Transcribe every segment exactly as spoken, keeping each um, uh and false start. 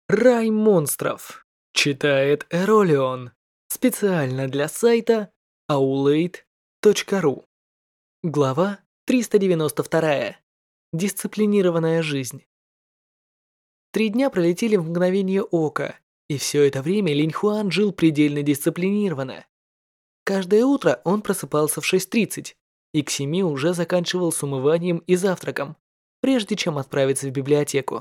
Рай монстров. Читает Эролион. Специально для сайта аулейт точка ру. Глава триста девяносто два. Дисциплинированная жизнь. Три дня пролетели в мгновение ока, и все это время Линь Хуан жил предельно дисциплинированно. Каждое утро он просыпался в шесть тридцать и к семи уже заканчивал с умыванием и завтраком, прежде чем отправиться в библиотеку.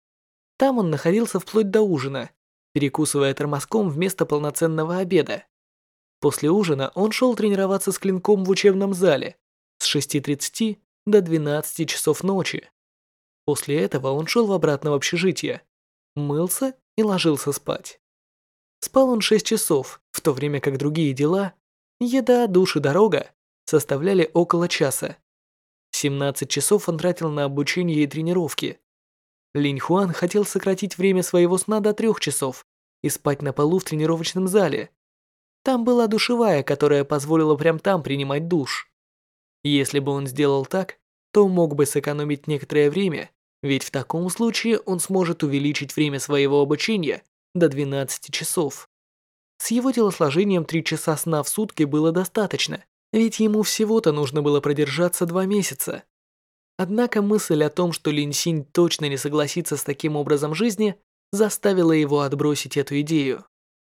Там он находился вплоть до ужина, перекусывая тормозком вместо полноценного обеда. После ужина он шел тренироваться с клинком в учебном зале с шести тридцати до двенадцати часов ночи. После этого он шел в обратно в общежитие, мылся и ложился спать. Спал он шесть часов, в то время как другие дела, еда, душ и дорога, составляли около часа. семнадцать часов он тратил на обучение и тренировки. Линь Хуан хотел сократить время своего сна до трех часов и спать на полу в тренировочном зале. Там была душевая, которая позволила прямо там принимать душ. Если бы он сделал так, то мог бы сэкономить некоторое время, ведь в таком случае он сможет увеличить время своего обучения до двенадцати часов. С его телосложением три часа сна в сутки было достаточно, ведь ему всего-то нужно было продержаться два месяца. Однако мысль о том, что Линь Синь точно не согласится с таким образом жизни, заставила его отбросить эту идею.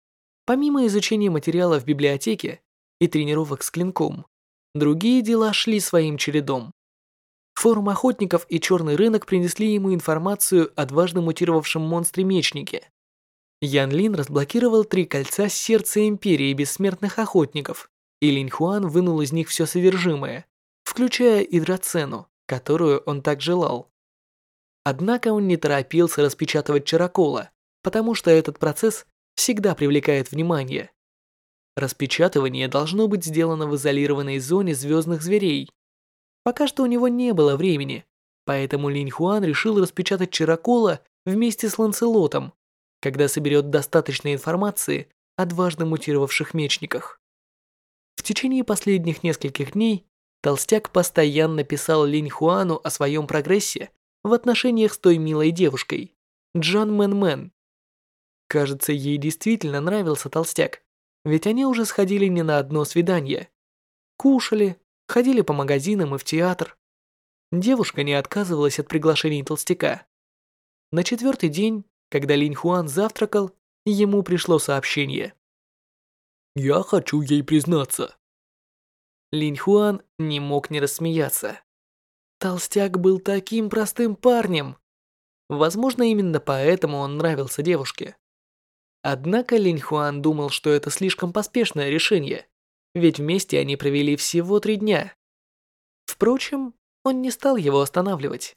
Помимо изучения материала в библиотеке и тренировок с клинком, другие дела шли своим чередом. Форум охотников и черный рынок принесли ему информацию о дважды мутировавшем монстре-мечнике. Ян Лин разблокировал три кольца сердца Империи Бессмертных Охотников, и Линь Хуан вынул из них все содержимое, включая и драцену, которую он так желал. Однако он не торопился распечатывать чарокола, потому что этот процесс всегда привлекает внимание. Распечатывание должно быть сделано в изолированной зоне звездных зверей. Пока что у него не было времени, поэтому Линь Хуан решил распечатать чарокола вместе с Ланселотом, когда соберет достаточно информации о дважды мутировавших мечниках. В течение последних нескольких дней Толстяк постоянно писал Линь Хуану о своем прогрессе в отношениях с той милой девушкой, Джан Мэн Мэн. Кажется, ей действительно нравился Толстяк, ведь они уже сходили не на одно свидание. Кушали, ходили по магазинам и в театр. Девушка не отказывалась от приглашений Толстяка. На четвертый день, когда Линь Хуан завтракал, ему пришло сообщение. «Я хочу ей признаться». Линь Хуан не мог не рассмеяться. Толстяк был таким простым парнем. Возможно, именно поэтому он нравился девушке. Однако Линь Хуан думал, что это слишком поспешное решение, ведь вместе они провели всего три дня. Впрочем, он не стал его останавливать.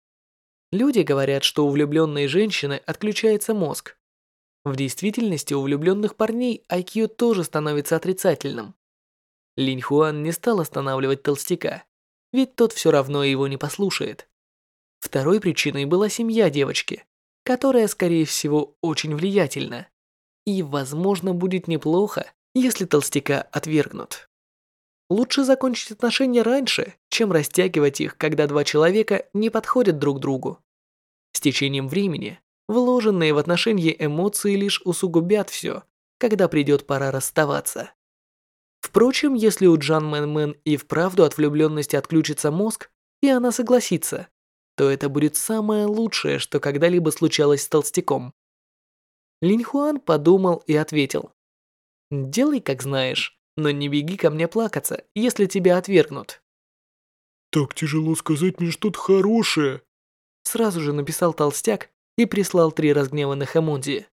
Люди говорят, что у влюбленной женщины отключается мозг. В действительности у влюбленных парней ай кью тоже становится отрицательным. Линь Хуан не стал останавливать толстяка, ведь тот все равно его не послушает. Второй причиной была семья девочки, которая, скорее всего, очень влиятельна. И, возможно, будет неплохо, если толстяка отвергнут. Лучше закончить отношения раньше, чем растягивать их, когда два человека не подходят друг другу. С течением времени, вложенные в отношения эмоции лишь усугубят все, когда придет пора расставаться. Впрочем, если у Джан Мэн Мэн и вправду от влюбленности отключится мозг, и она согласится, то это будет самое лучшее, что когда-либо случалось с толстяком. Линь Хуан подумал и ответил. «Делай, как знаешь, но не беги ко мне плакаться, если тебя отвергнут». «Так тяжело сказать мне что-то хорошее», сразу же написал толстяк и прислал три разгневанных эмодзи.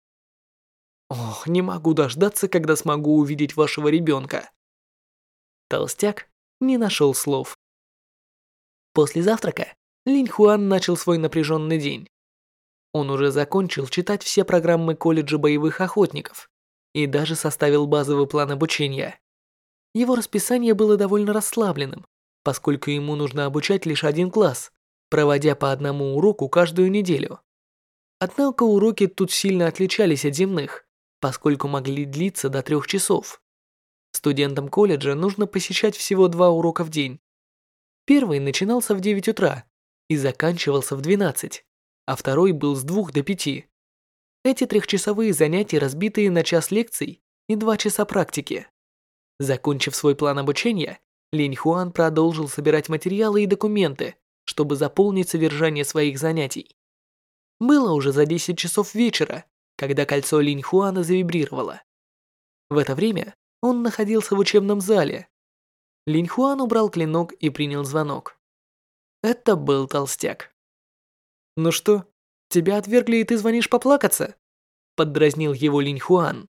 «Ох, не могу дождаться, когда смогу увидеть вашего ребенка». Толстяк не нашел слов. После завтрака Линь Хуан начал свой напряженный день. Он уже закончил читать все программы колледжа боевых охотников и даже составил базовый план обучения. Его расписание было довольно расслабленным, поскольку ему нужно обучать лишь один класс, проводя по одному уроку каждую неделю. Однако уроки тут сильно отличались от земных, поскольку могли длиться до трех часов. Студентам колледжа нужно посещать всего два урока в день. Первый начинался в девять утра и заканчивался в двенадцать, а второй был с двух до пяти. Эти трехчасовые занятия разбитые на час лекций и два часа практики. Закончив свой план обучения, Линь Хуан продолжил собирать материалы и документы, чтобы заполнить содержание своих занятий. Было уже за десять часов вечера, когда кольцо Линь Хуана завибрировало. В это время он находился в учебном зале. Линь Хуан убрал клинок и принял звонок. Это был толстяк. «Ну что, тебя отвергли и ты звонишь поплакаться?» Поддразнил его Линь Хуан.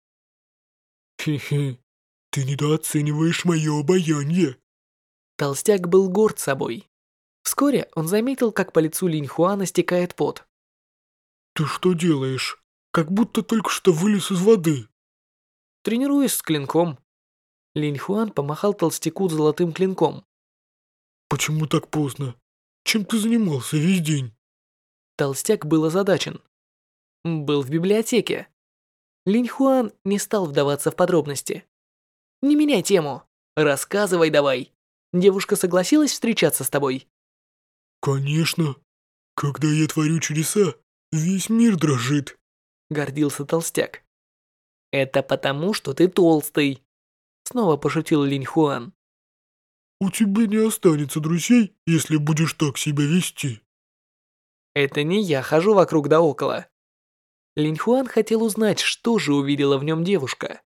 Хе-хе, ты недооцениваешь мое обаяние. Толстяк был горд собой. Вскоре он заметил, как по лицу Линь Хуана стекает пот. Ты что делаешь? Как будто только что вылез из воды. Тренируюсь с клинком. Линь Хуан помахал толстяку золотым клинком. Почему так поздно? Чем ты занимался весь день? Толстяк был озадачен. Был в библиотеке. Линь Хуан не стал вдаваться в подробности. Не меняй тему. Рассказывай давай. Девушка согласилась встречаться с тобой? Конечно. Когда я творю чудеса, весь мир дрожит. Гордился толстяк. Это потому, что ты толстый. Снова пошутил Линь Хуан. У тебя не останется друзей, если будешь так себя вести. Это не я хожу вокруг да около. Линь Хуан хотел узнать, что же увидела в нем девушка.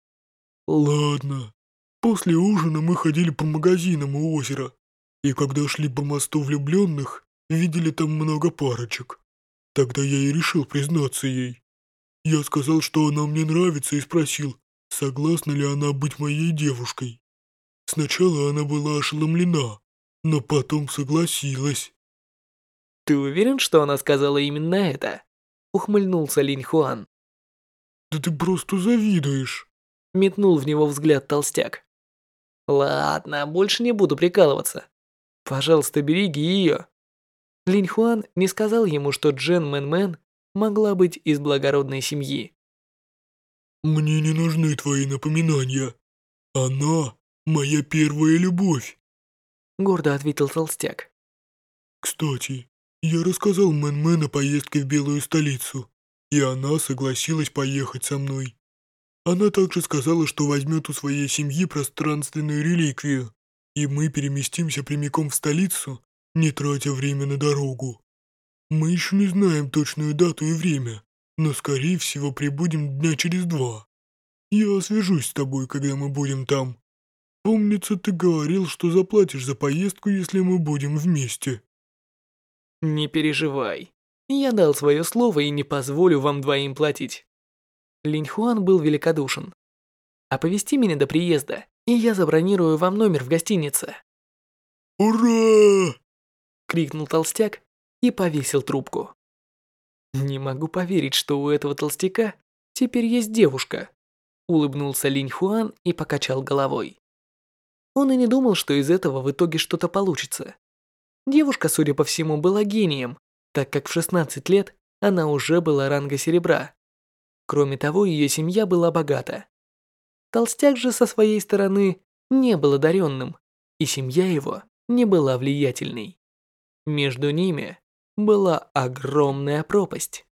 Ладно. После ужина мы ходили по магазинам у озера. И когда шли по мосту влюбленных, видели там много парочек. Тогда я и решил признаться ей. Я сказал, что она мне нравится, и спросил, согласна ли она быть моей девушкой. Сначала она была ошеломлена, но потом согласилась. Ты уверен, что она сказала именно это? Ухмыльнулся Линь Хуан. Да ты просто завидуешь. Метнул в него взгляд толстяк. Ладно, больше не буду прикалываться. Пожалуйста, береги ее. Линь Хуан не сказал ему, что Джен Мэн Мэн могла быть из благородной семьи. Мне не нужны твои напоминания. Она моя первая любовь. Гордо ответил толстяк. Кстати, я рассказал Мэн Мэн о поездке в Белую столицу, и она согласилась поехать со мной. Она также сказала, что возьмет у своей семьи пространственную реликвию, и мы переместимся прямиком в столицу, не тратя время на дорогу. Мы еще не знаем точную дату и время, но скорее всего прибудем дня через два. Я свяжусь с тобой, когда мы будем там. Помнится, ты говорил, что заплатишь за поездку, если мы будем вместе. Не переживай. Я дал свое слово и не позволю вам двоим платить. Линь Хуан был великодушен. Оповести меня до приезда, и я забронирую вам номер в гостинице. «Ура!» — крикнул толстяк и повесил трубку. Не могу поверить, что у этого толстяка теперь есть девушка. Улыбнулся Линь Хуан и покачал головой. Он и не думал, что из этого в итоге что-то получится. Девушка, судя по всему, была гением, так как в шестнадцать лет она уже была ранга серебра. Кроме того, ее семья была богата. Толстяк же со своей стороны не был одаренным, и семья его не была влиятельной. Между ними была огромная пропасть.